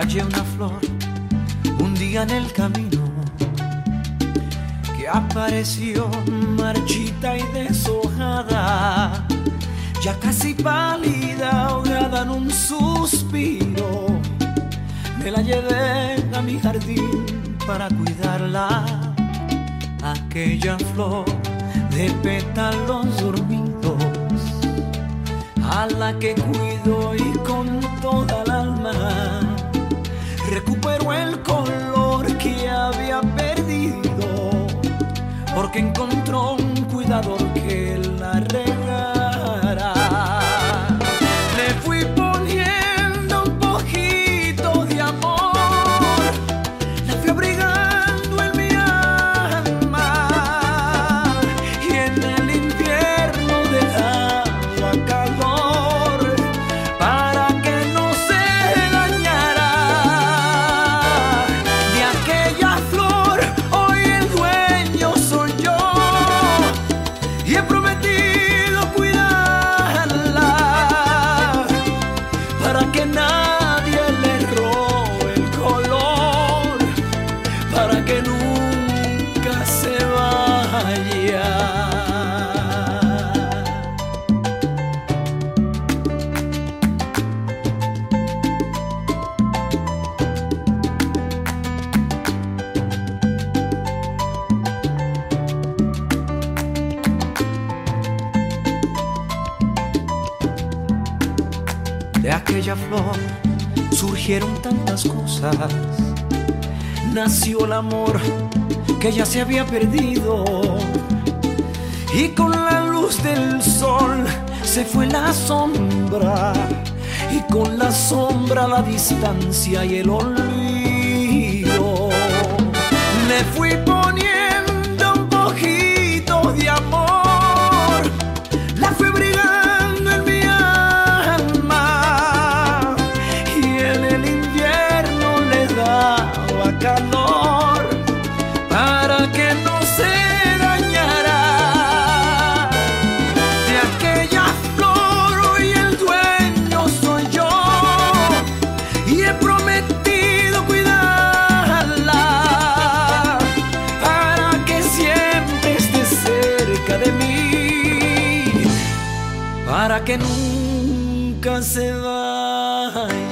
hallé una flor un día en el camino que apareció marchita y deshojada, ya casi pálida, ahogada en un suspiro. Me la llevé a mi jardín para cuidarla, aquella flor de pétalos dormidos, a la que cuido y con toda el alma recuperó el color que había perdido, porque encontró un cuidador que la regara. Le fui poniendo un poquito de amor, la fui abrigando en mi alma, y en el invierno dejaba calor para que no se dañara. De aquella flor hoy el dueño soy yo, y he prometido cuidarla para que nadie le robe el color, para que nunca se vaya. De aquella flor surgieron tantas cosas, nació el amor que ya se había perdido, y con la luz del sol se fue la sombra, y con la sombra la distancia y el olvido. Le fui poniendo un poquito de amor, la fui brigando en mi alma, y en el invierno le daba calor para que no se dañara. De aquella flor hoy el dueño soy yo, y he prometido cuidarla para que siempre esté cerca de mí, para que nunca se vaya.